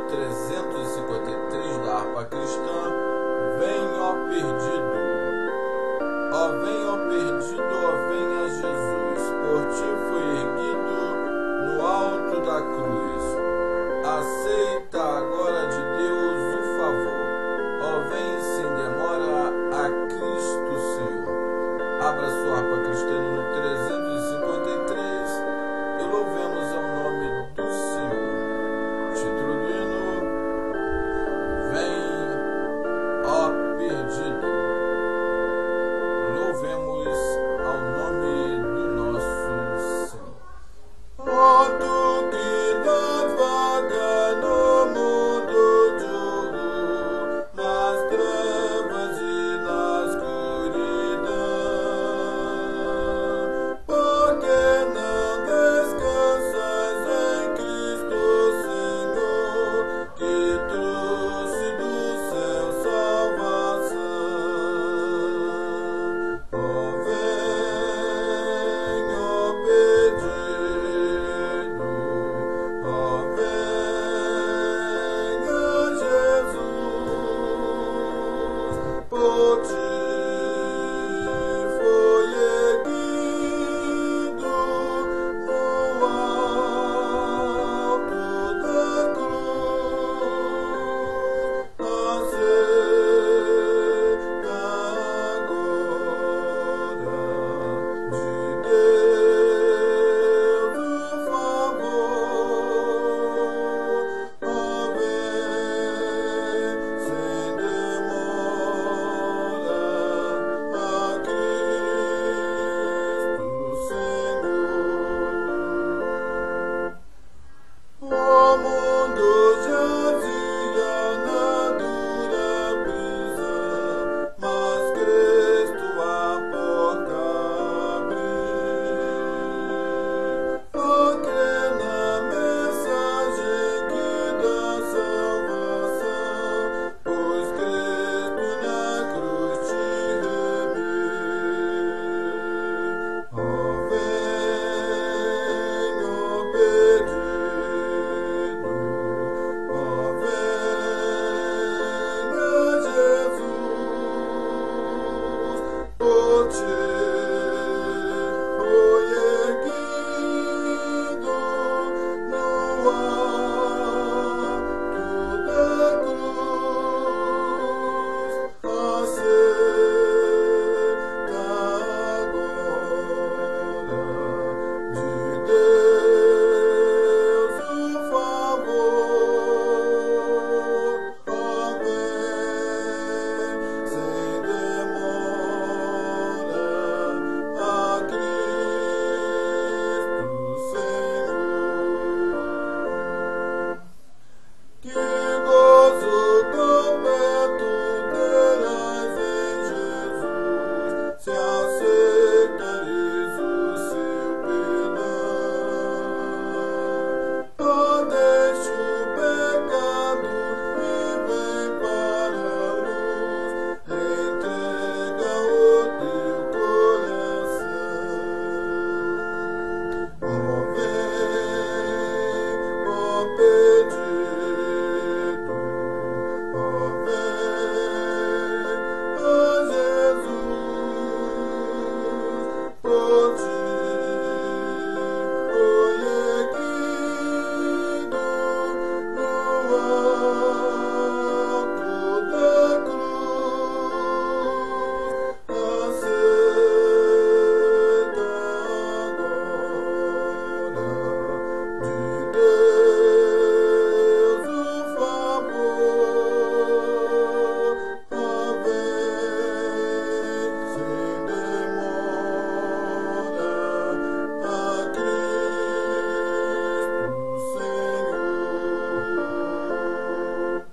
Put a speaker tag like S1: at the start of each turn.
S1: 353 da harpa cristã. Vem, ó perdido, ó vem, ó perdido, ó venha Jesus, por ti foi erguido no alto da cruz. Aceita agora de Deus o favor, ó vem sem demora a Cristo Senhor. Abra sua harpa cristã no 353 e louvemos ao nome do Senhor. Título do hino: Vem, ó perdido. Louvemos ao nome do nosso Senhor. Ó tu que navega no mundo duro, nas trevas e na escuridão, por que não descansas em Cristo Senhor, que trouxe do céu salvação? Ó vem, ó perdido, ó venha Jesus, por ti foi erguido no alto da cruz. Aceita agora de Deus o favor, ó vem sem demora a Cristo Senhor.